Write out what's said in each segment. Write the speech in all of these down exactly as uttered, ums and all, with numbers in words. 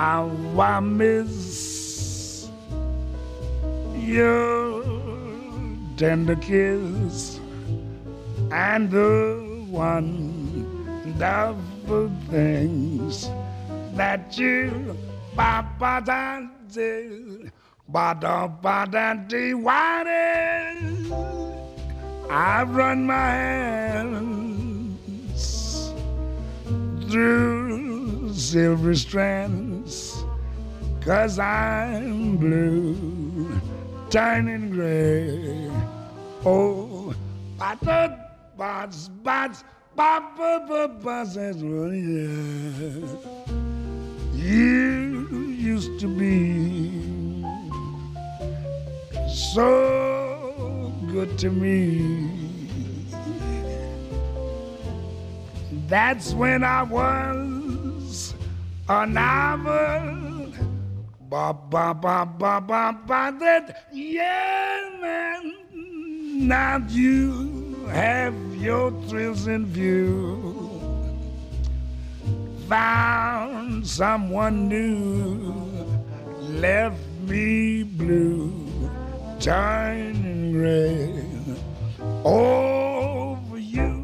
How I miss your tender kiss and the wonderful things that you ba ba da dee ba da ba da dee why did I run my hands through silver strands, 'cause I'm blue, turning gray. Oh, ba da ba ba ba ba ba ba says, well, yeah. You used to be so good to me. That's when I was a novel. Ba ba ba ba ba ba that, yeah, man. Now you have your thrills in view. Found someone new, left me blue, turning gray over you.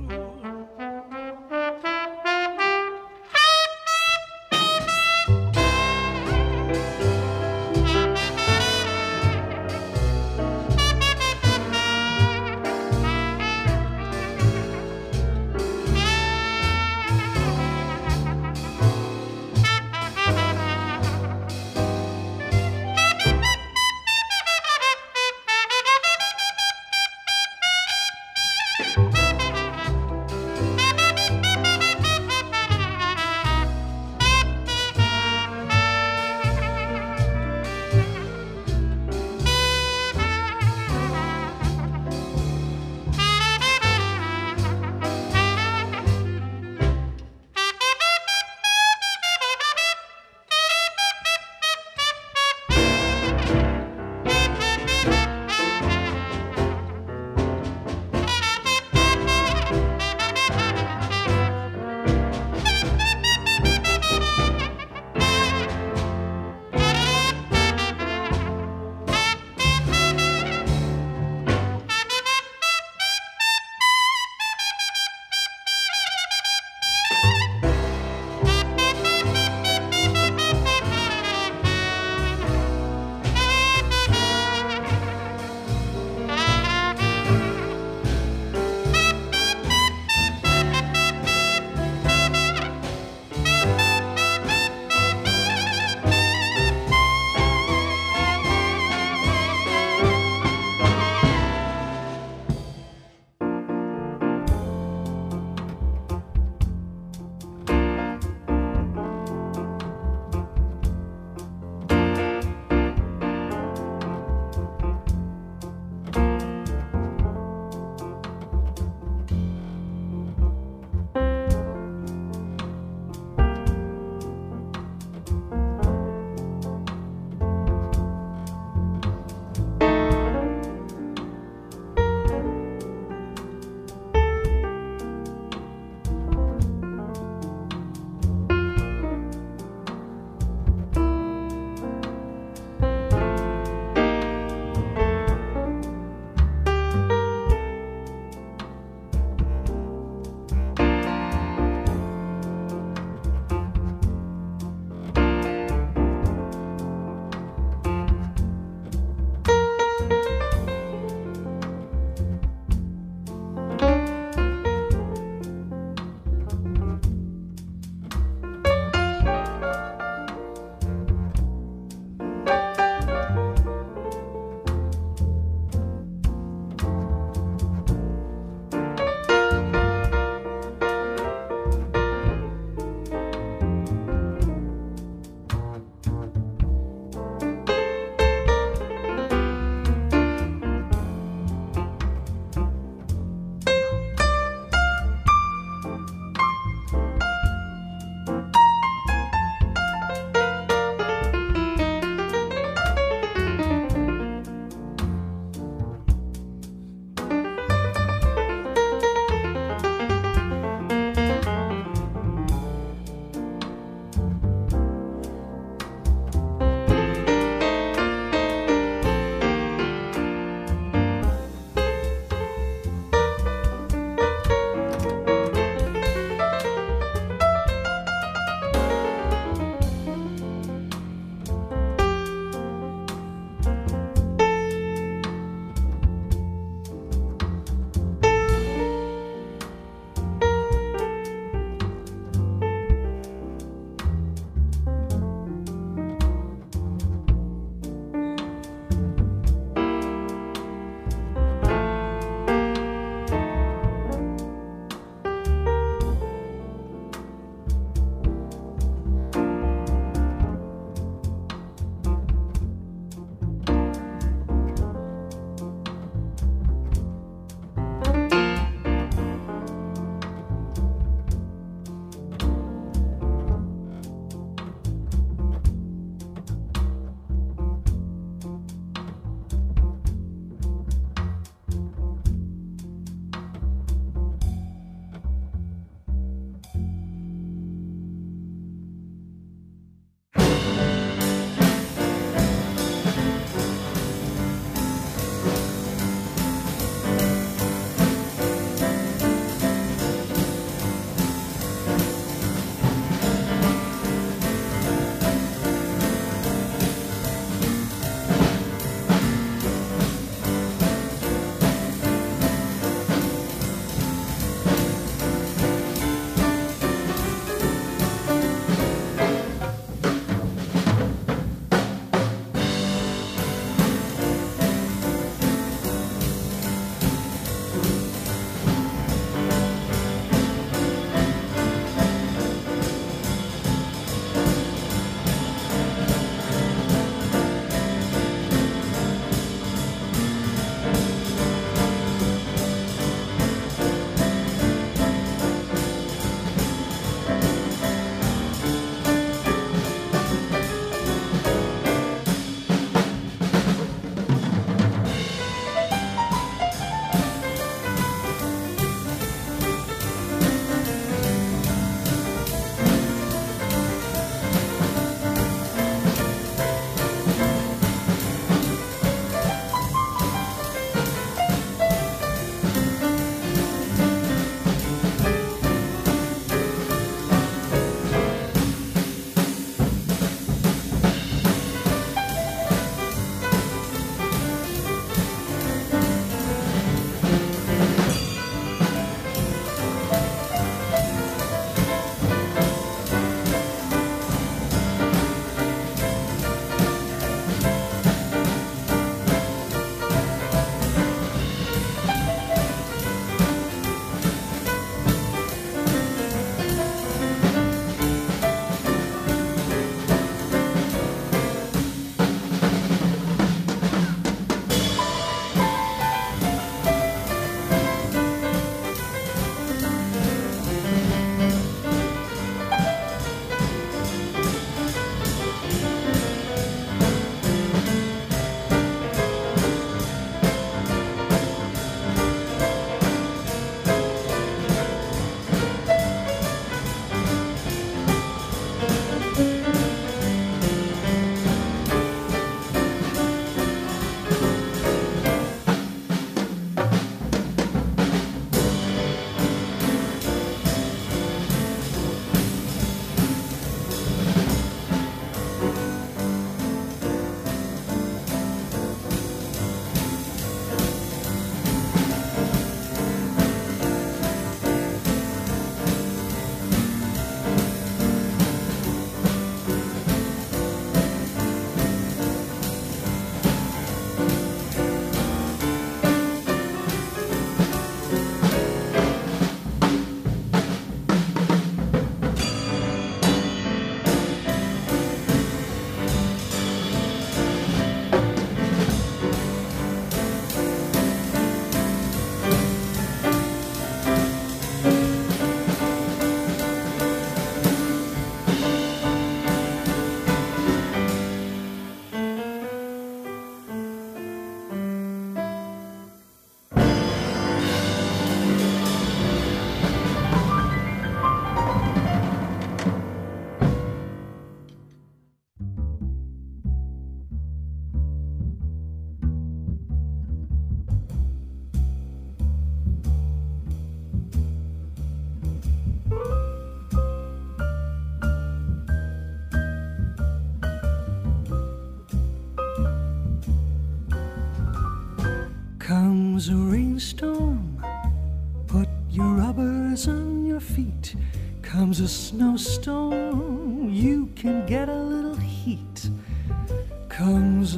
Comes a rainstorm, put your rubbers on your feet. Comes a snowstorm, you can get a little heat. Comes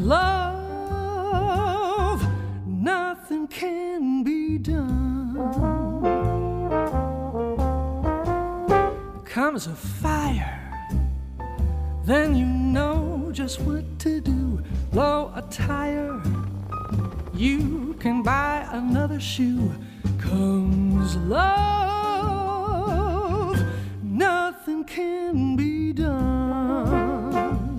love, nothing can be done. Comes a fire, then you know just what to do. Blow a tire, you can buy another shoe. Comes love, nothing can be done.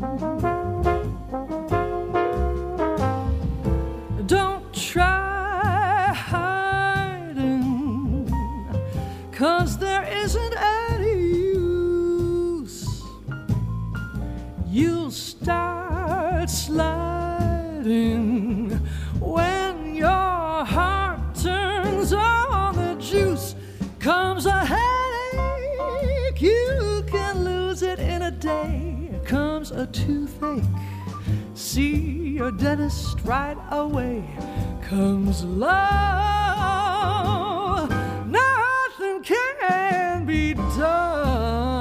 Don't try hiding, 'cause there isn't any use. You'll start sliding when your heart turns on the juice. Comes a headache, you can lose it in a day. Comes a toothache, see your dentist right away. Comes love, nothing can be done.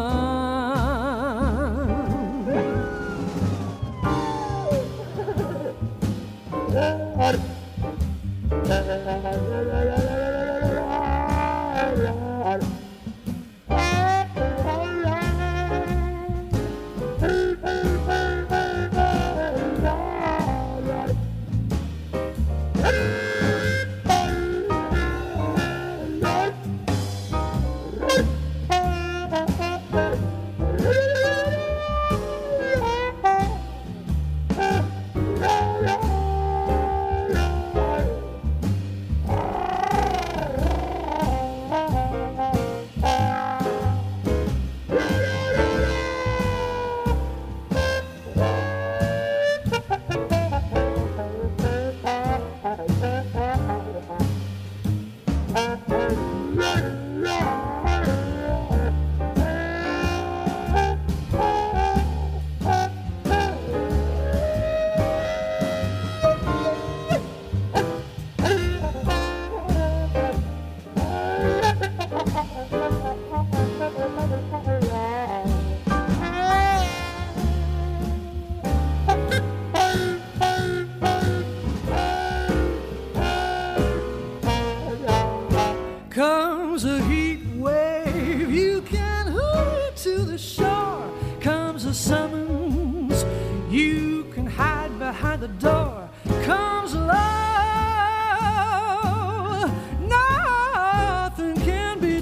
Comes a heat wave, you can hurry to the shore. Comes a summons, you can hide behind the door. Comes love, nothing can be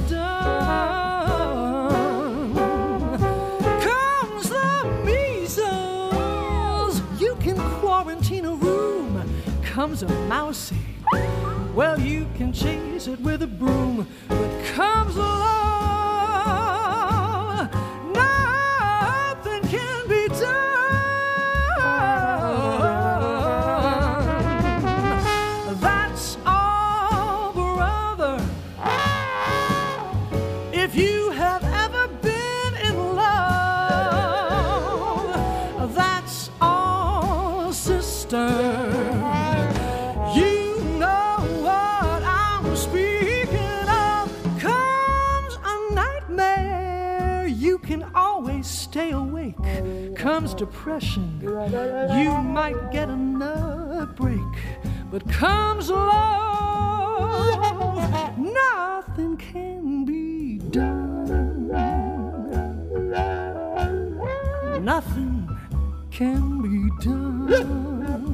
done. Comes the measles, you can quarantine a room. Comes a mousy, well, you can chase it with a broom. But comes love, nothing can be done. That's all, brother. If you have ever been in love, that's all, sister. Stay awake. Comes depression, you might get another break. But comes love, nothing can be done. Nothing can be done.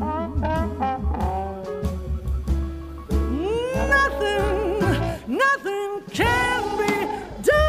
Nothing, nothing can be done.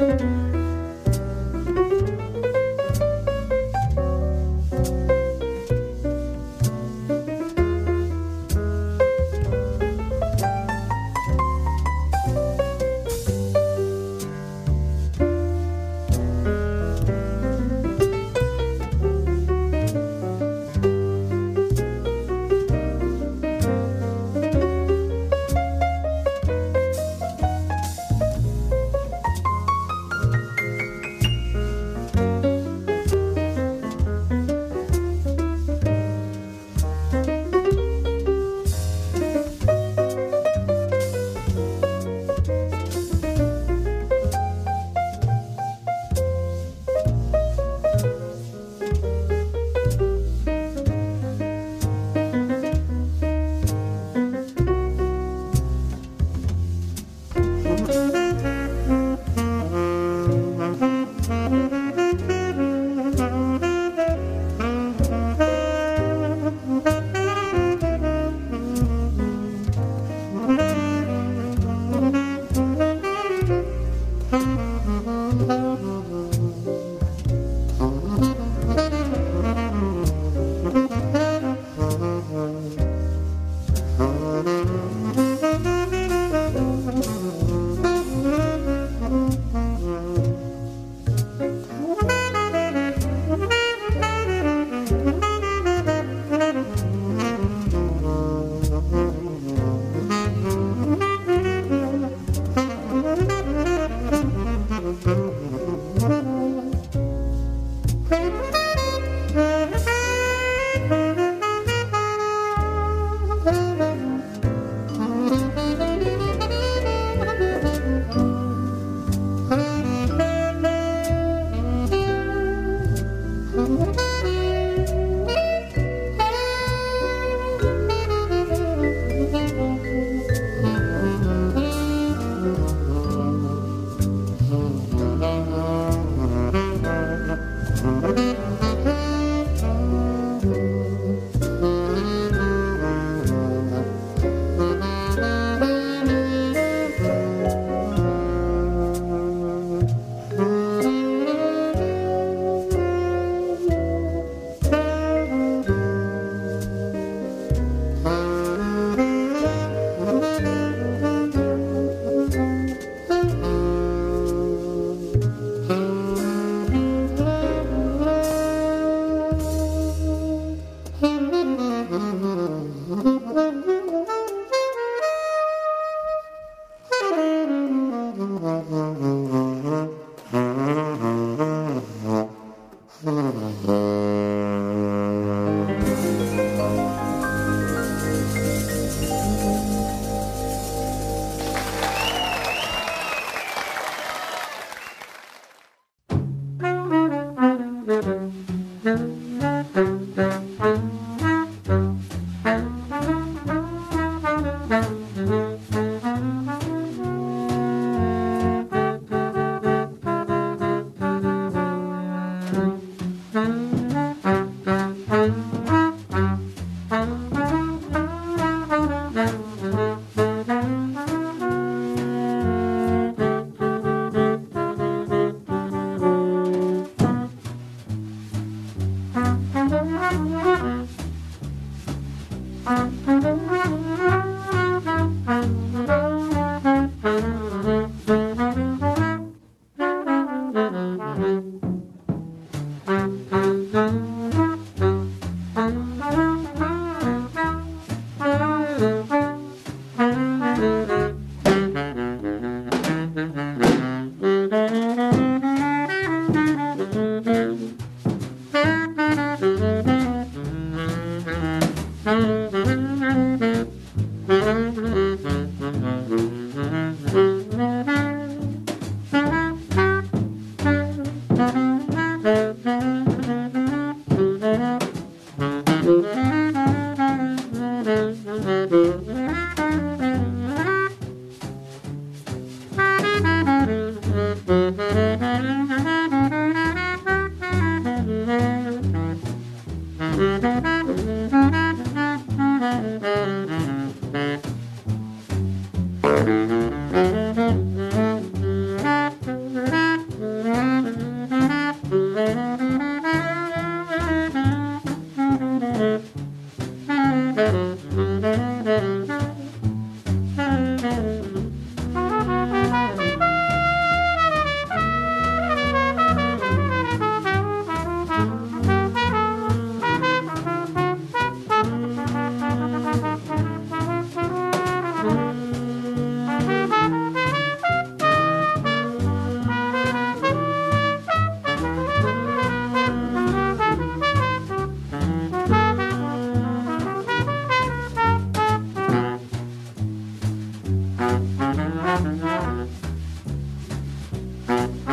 Thank you.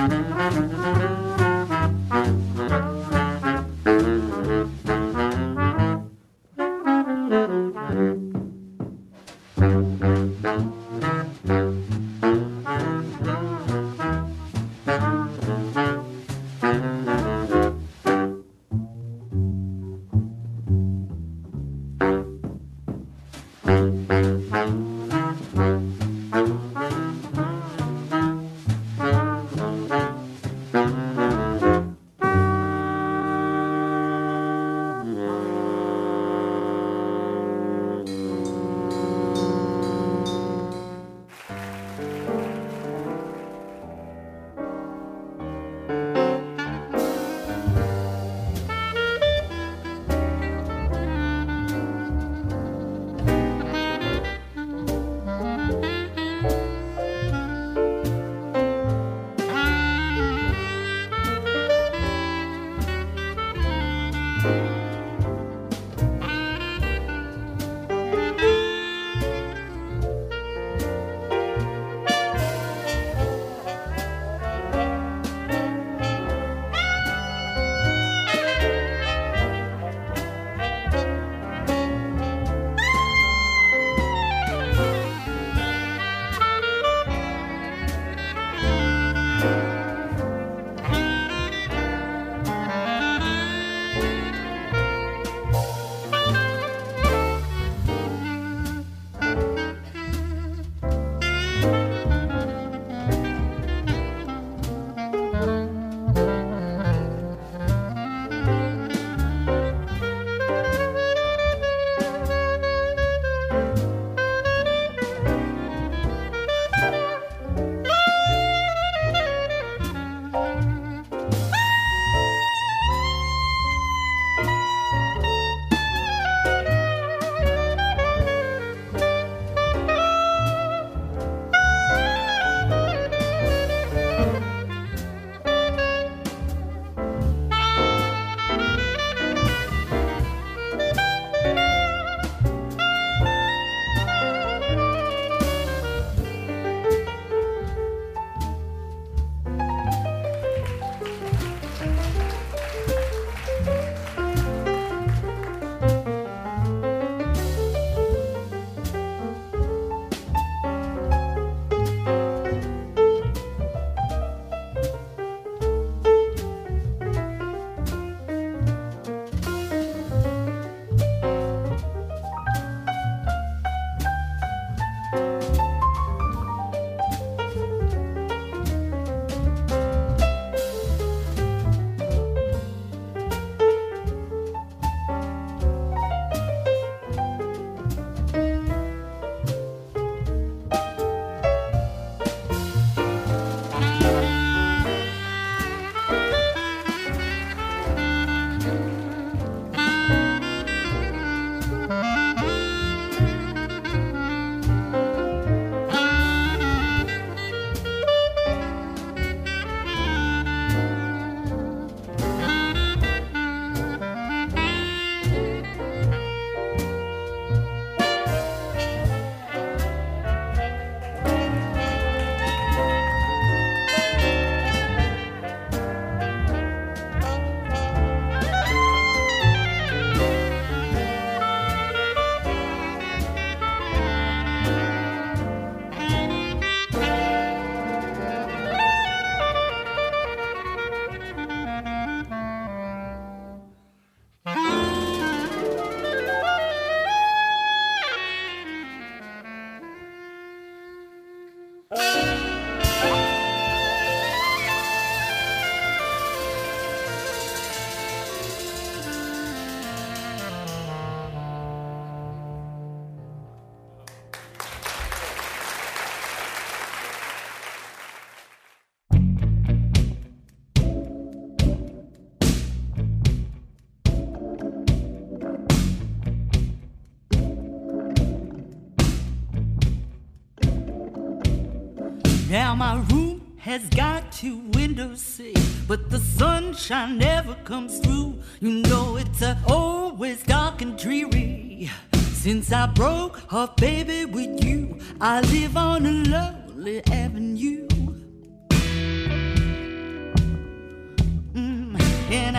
Now my room has got two windows, see, but the sunshine never comes through. You know it's uh, always dark and dreary. Since I broke off, baby, with you, I live on a lonely avenue.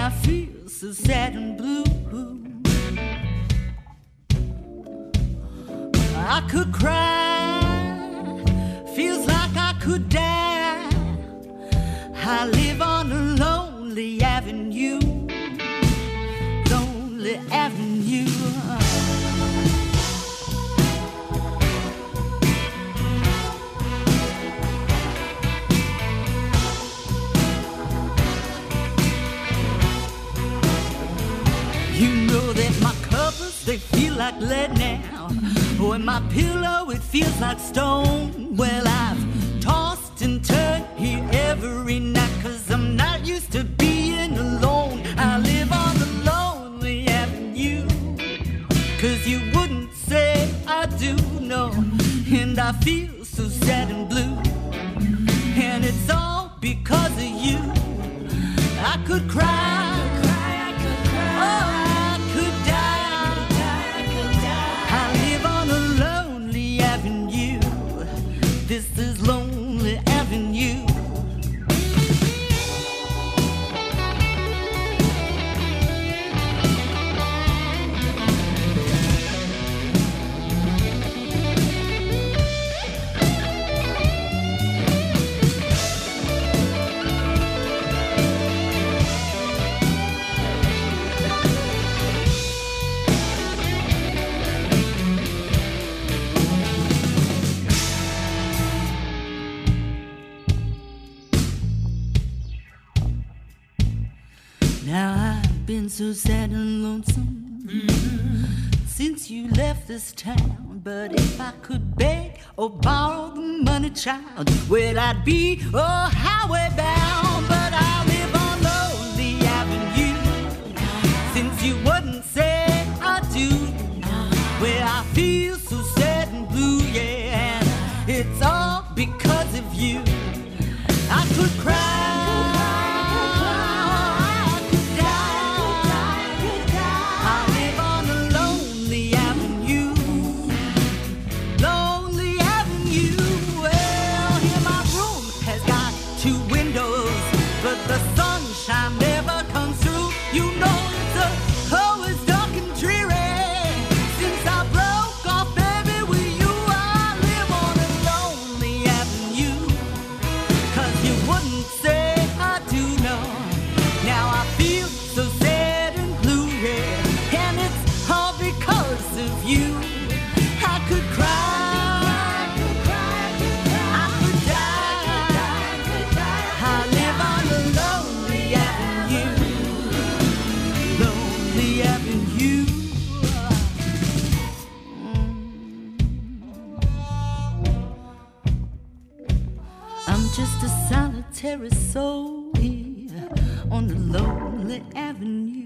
I feel so sad and blue. I could cry, feels like I could die. I live on a lonely avenue, lonely avenue. You know that my covers, they feel like lead now. When my pillow, it feels like stone. Well, I've tossed and turned here every night, 'cause I'm not used to being alone. I live on the lonely avenue, 'cause you wouldn't say I do know. And I feel so sad and blue, and it's all because of you. I could cry, I could cry, oh, I could die, I could die. I live on a lonely avenue. This is Lonely Avenue. Now I've been so sad and lonesome mm-hmm. since you left this town. But if I could beg or borrow the money, child, well, I'd be oh, highway bound. But I live on Lonely Avenue. Since you wouldn't say I do, well, I feel so sad and blue, yeah. And it's all because of you. I could cry, the sunshine never comes through. You know it's always dark and dreary. Since I broke off, baby, with you, I live on a lonely avenue. 'Cause you wouldn't say I do know. Now I feel so sad and blue, yeah. And it's all because of you. I could cry, just a solitary soul here on the Lonely Avenue.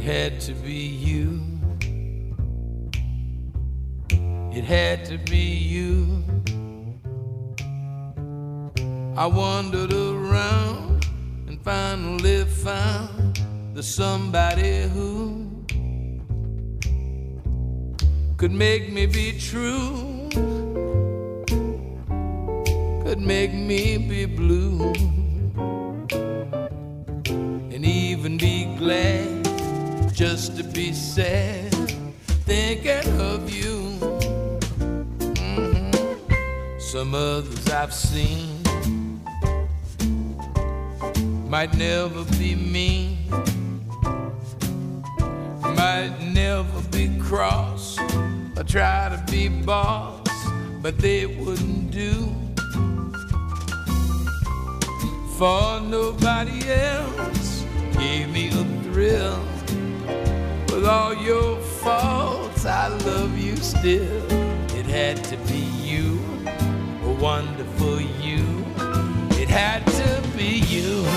had to be you. It had to be you. I wandered around and finally found the somebody who could make me be true, could make me be blue, and even be glad just to be sad thinking of you. Mm-hmm. Some others I've seen might never be mean, might never be cross or try to be boss, but they wouldn't do for nobody else. Gave me a thrill. With all your faults, I love you still. It had to be you, a wonderful you. It had to be you.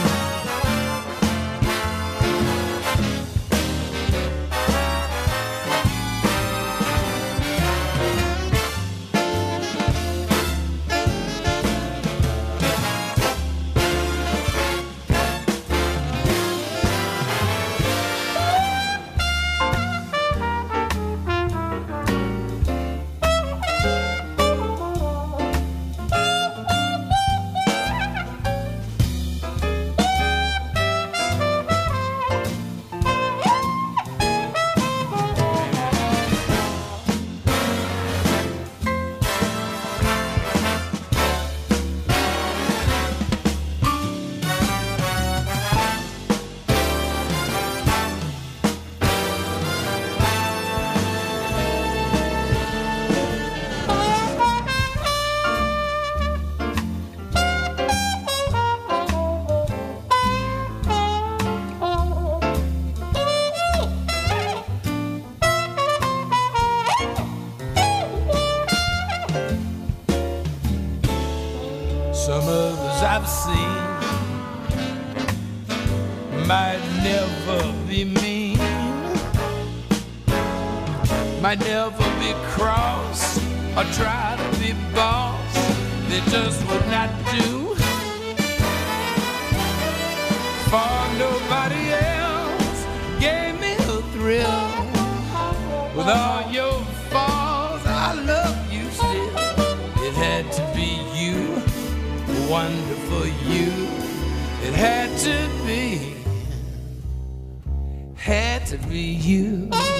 Some others I've seen might never be mean, might never be cross or try to be boss. They just would not do for nobody else. Gave me a thrill. With all your faults, I love you still. It had to be you, wonderful you. It had to be, had to be you.